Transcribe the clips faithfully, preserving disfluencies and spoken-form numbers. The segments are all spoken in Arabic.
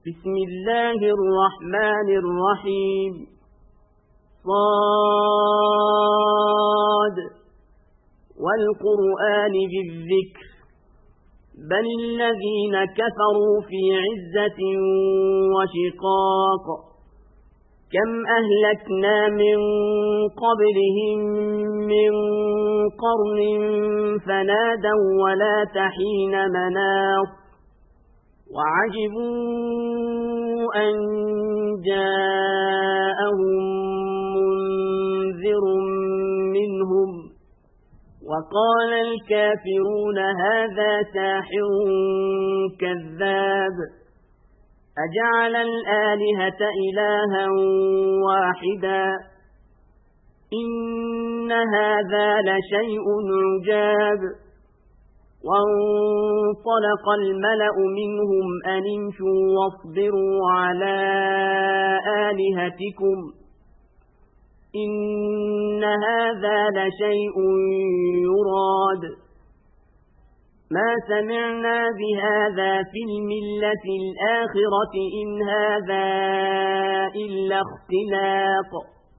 بسم الله الرحمن الرحيم صاد والقرآن بالذكر بل الذين كفروا في عزة وشقاق كم أهلكنا من قبلهم من قرن فنادوا ولا تحين مناص وعجبوا أن جاءهم منذر منهم وقال الكافرون هذا ساحر كذاب أجعل الآلهة إلها واحدا إن هذا لشيء عجاب وانطلق الملأ منهم أن امشوا واصبروا على آلهتكم إن هذا لشيء يراد ما سمعنا بهذا في الملة الآخرة إن هذا إلا اختلاق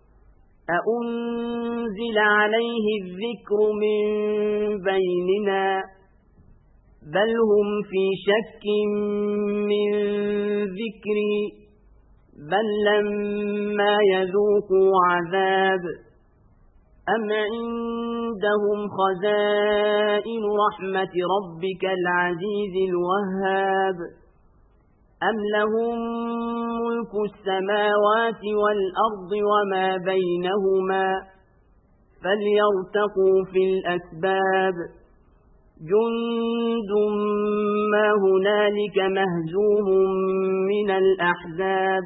أأنزل عليه الذكر من بيننا بل هم في شك من ذكري بل لما يذوقوا عذاب أم عندهم خزائن رحمة ربك العزيز الوهاب أم لهم ملك السماوات والأرض وما بينهما فليرتقوا في الأسباب جند ما هنالك مهزوم من الأحزاب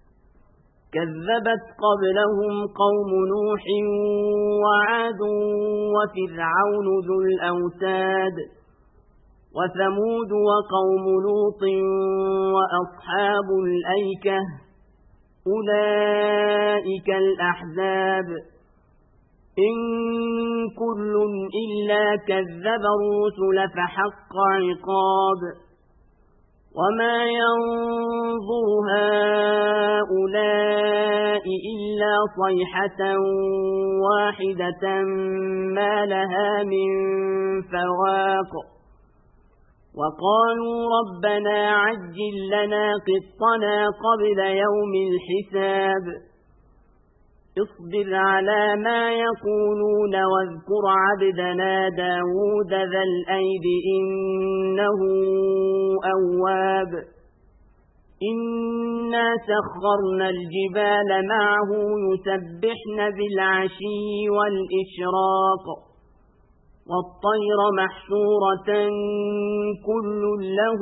كذبت قبلهم قوم نوح وعاد وفرعون ذو الأوتاد وثمود وقوم لوط وأصحاب الأيكة أولئك الأحزاب إن كل إلا كذب الرسل فحق عقاب وما ينظر هؤلاء إلا صيحة واحدة ما لها من فواق وقالوا ربنا عجل لنا قطنا قبل يوم الحساب اصبر على ما يقولون واذكر عبدنا داود ذا الأيد إنه أواب إنا سخرنا الجبال معه يسبحن بالعشي والإشراق والطير محشورة كل له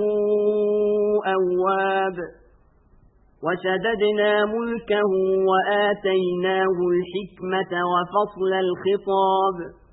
أواب وشددنا ملكه وآتيناه الحكمة وفصل الخطاب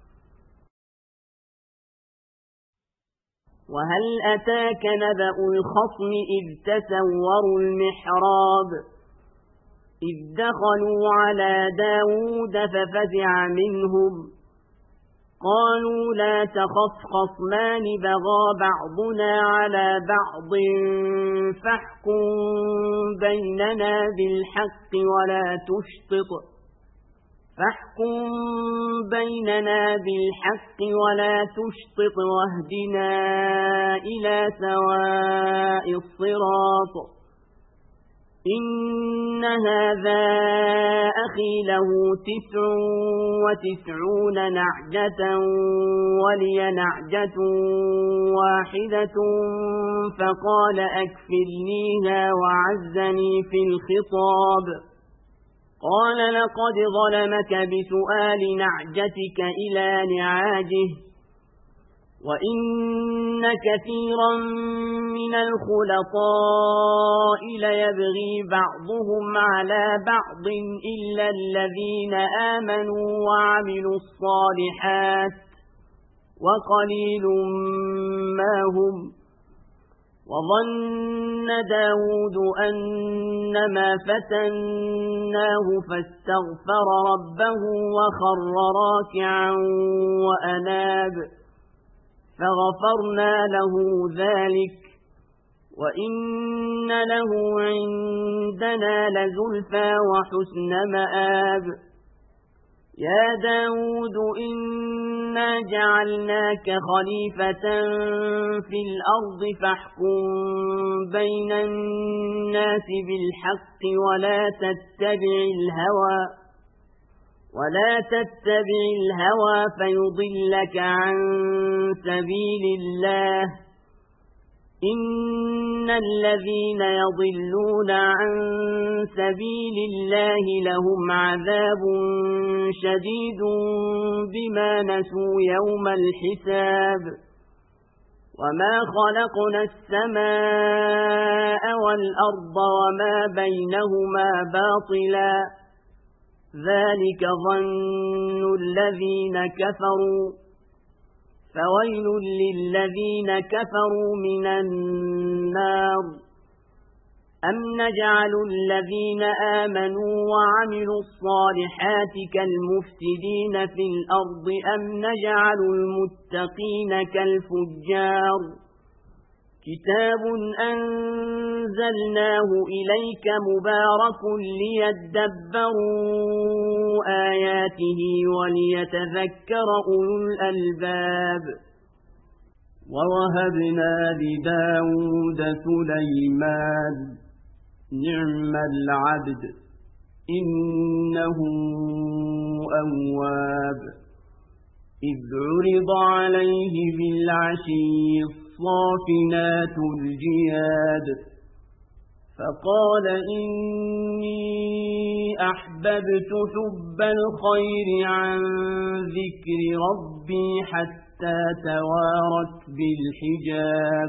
وهل أتاك نبأ الخصم إذ تسوروا المحراب إذ دخلوا على داود ففزع منهم قالوا لا تخف خصمان بغى بعضنا على بعض فاحكم بيننا بالحق ولا تشطط فاحكم بيننا بالحق ولا تشطط واهدنا إلى سواء الصراط إن هذا أخي له تسع وتسعون نعجة ولي نعجة واحدة فقال أكفلنيها وعزني في الخطاب قال لقد ظلمك بسؤال نعجتك إلى نعاجه وإن كثيرا من الخلطاء ليبغي بعضهم على بعض إلا الذين آمنوا وعملوا الصالحات وقليل ما هم وظن داود أنما فتناه فاستغفر ربه وخر راكعا وأناب فغفرنا له ذلك وإن له عندنا لزلفى وحسن مآب يا داود إنا جعلناك خليفة في الأرض فاحكم بين الناس بالحق ولا تتبع الهوى ولا تتبع الهوى فيضلك عن سبيل الله إن الذين يضلون عن سبيل الله لهم عذاب شديد بما نسوا يوم الحساب وما خلقنا السماء والأرض وما بينهما باطلا ذلك ظن الذين كفروا فويل للذين كفروا من النار أم نجعل الذين آمنوا وعملوا الصالحات كالمفسدين في الأرض أم نجعل المتقين كالفجار كتاب أنزلناه إليك مبارك ليدبروا آياته وليتذكر أولو الألباب ووهبنا لداود سليمان نعم العبد إنه أواب إذ عرض عليه بالعشي الصافنات الجياد فقال إني أحببت حب الخير عن ذكر ربي حتى توارت بالحجاب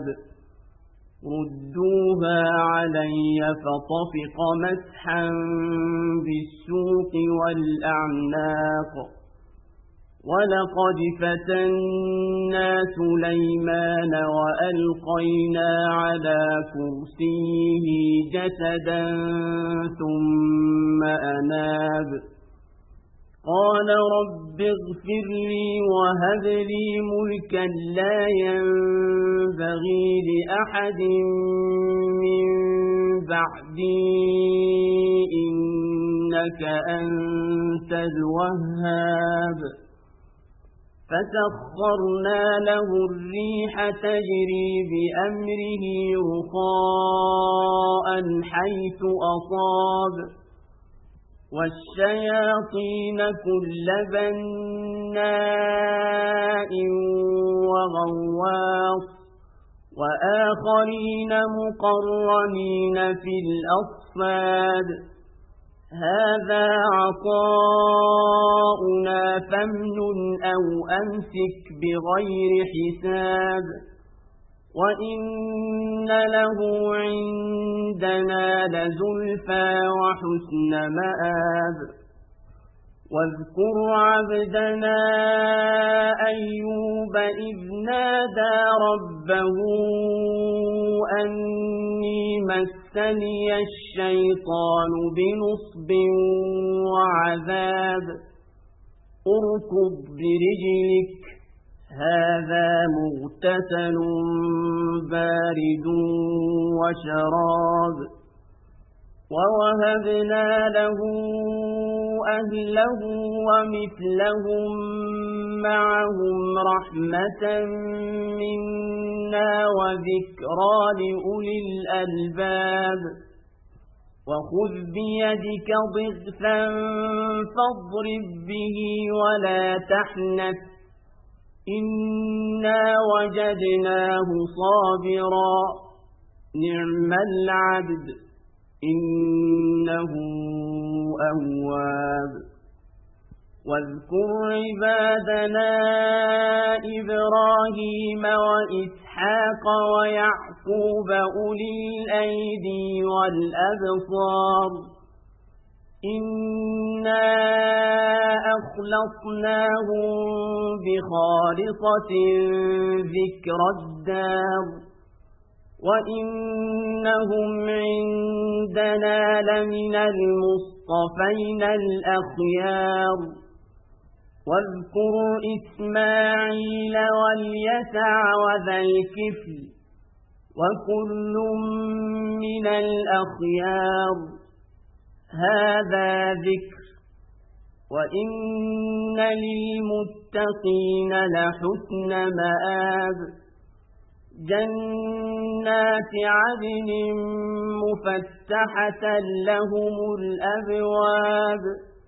ردوها علي فطفق مسحا بالسوق والأعناق ولقد فتنا سليمان وألقينا على كرسيه جسدا ثم أناب قال رب اغفر لي وهب لي ملكا لا ينبغي لأحد من بعدي إنك أنت الوهاب فسخرنا له الريح تجري بأمره رخاء حيث أصاب والشياطين كل بناء وغواص وآخرين مقرنين في الأصفاد هذا عطاؤنا فامنن أو أمسك بغير حساب وإن له عندنا لزلفى وحسن مآب واذكر عبدنا أيوب إذ نادى ربه أني مسني الشيطان بنصب وعذاب اركض برجلك هذا مغتسل بارد وشراب ووهبنا له أهله ومثلهم معهم رحمة منا وذكرى لأولي الألباب وخذ بيدك ضغثا فاضرب به ولا تحنث إنا وجدناه صابرا نعم العبد إنه أواب واذكر عبادنا إبراهيم وإسحاق ويعقوب أولي الأيدي والأبصار إنا أخلصناهم بخالصة ذكر الدار وإنهم عندنا لمن المصطفين الأخيار واذكر إسماعيل واليسع وذا الكفل وكل من الأخيار هذا ذكر وإن للمتقين لحسن مآب جنات عدن مفتحة لهم الأبواب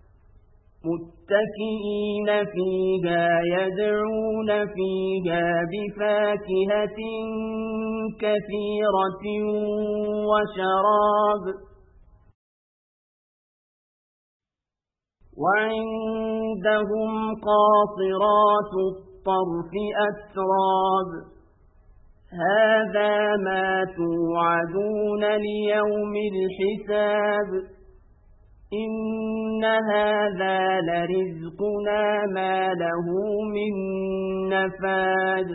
متكئين فيها يدعون فيها بفاكهة كثيرة وشراب وعندهم قاصرات الطرف أتراب هذا ما توعدون ليوم الحساب إن هذا لرزقنا ما له من نفاد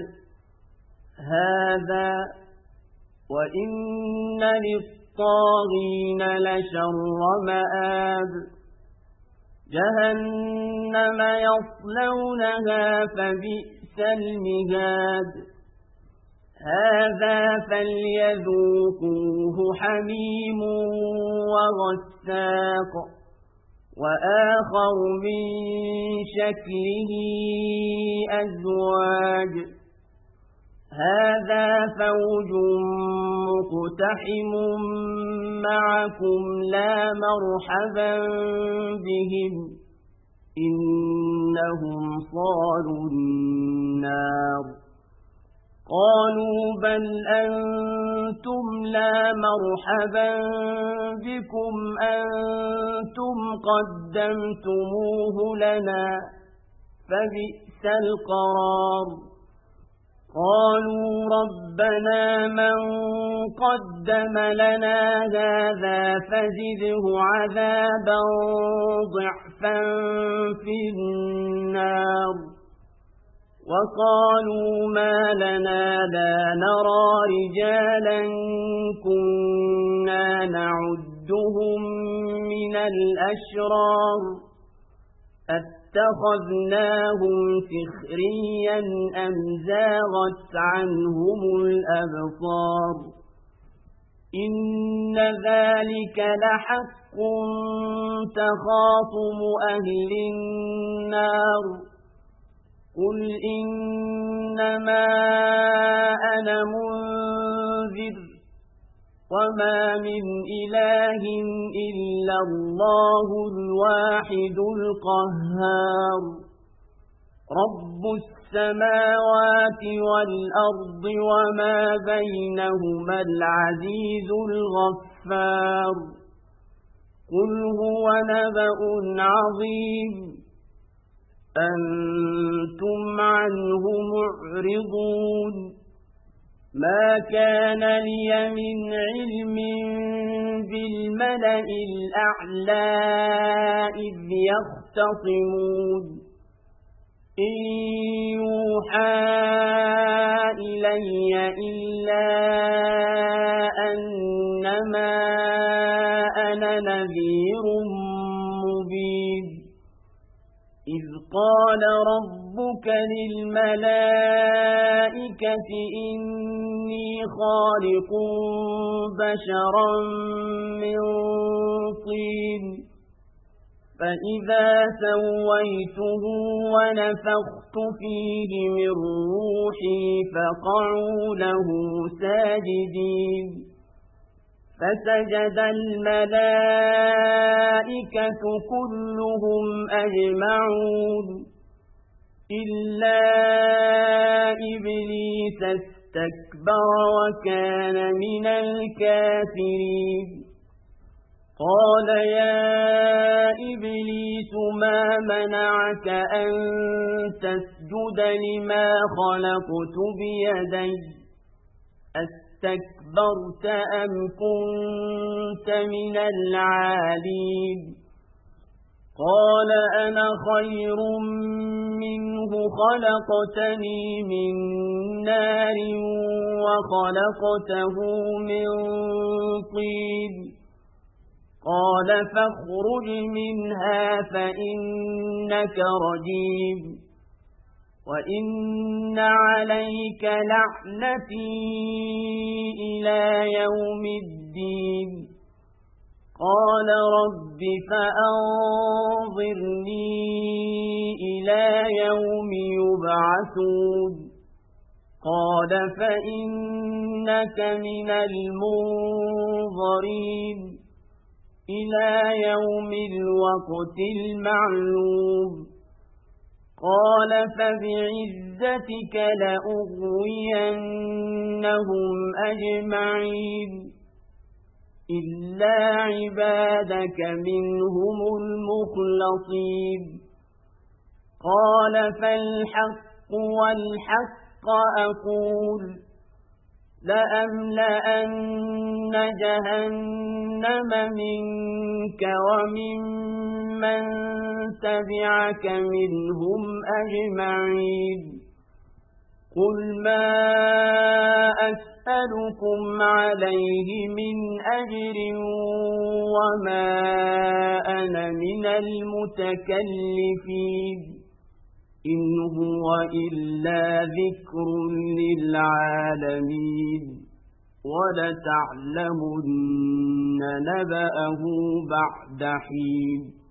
هذا وإن للطاغين لشر مآب جهنم يصلونها فبئس المهاد هذا فليذوقوه حميم وغساق وآخر من شكله أزواج هذا فوج مقتحم معكم لا مرحبا بهم إنهم صالوا النار قالوا بل أنتم لا مرحبا بكم أنتم قدمتموه لنا فبئس القرار قالوا ربنا من قدم لنا هذا فزده عذابا ضعفا في النار وقالوا ما لنا لا نرى رجالا كنا نعدهم من الأشرار اتخذناهم سخريا أم زاغت عنهم الأبصار إن ذلك لحق تخاصم أهل النار قل إنما أنا منذر وما من إله إلا الله الواحد القهار رب السماوات والأرض وما بينهما العزيز الغفار قل هو نبأ عظيم أنتم عنه معرضون ما كان لي من علم بالملأ الأعلى إذ يختصمون إن يوحى إلي إلا أنما أنا نذير مبين إذ قال ربك للملائكة إني خالق بشرا من طين فإذا سويته ونفخت فيه من روحي فقعوا له ساجدين فسجد الملائكة كلهم أجمعون إلا إبليس استكبر وكان من الكافرين قال يا إبليس ما منعك أن تسجد لما خلقت بيدي استكبرت أم كنت من العالين قال أنا خير منه خلقتني من نار وخلقته من طين قال فاخرج منها فإنك رجيم وإن عليك لعنتي إلى يوم الدين قال رب فأنظرني إلى يوم يبعثون قال فإنك من المنظرين إلى يوم الوقت المعلوم قال فبعزتك لأغوينهم أجمعين إلا عبادك منهم المخلصين قال فالحق والحق أقول لأملأن جهنم منك ومن من تبعك منهم أجمعين قل ما أسألكم عليه من أجر وما أنا من المتكلفين إن هو إلا ذكر للعالمين ولتعلمن نبأه بعد حين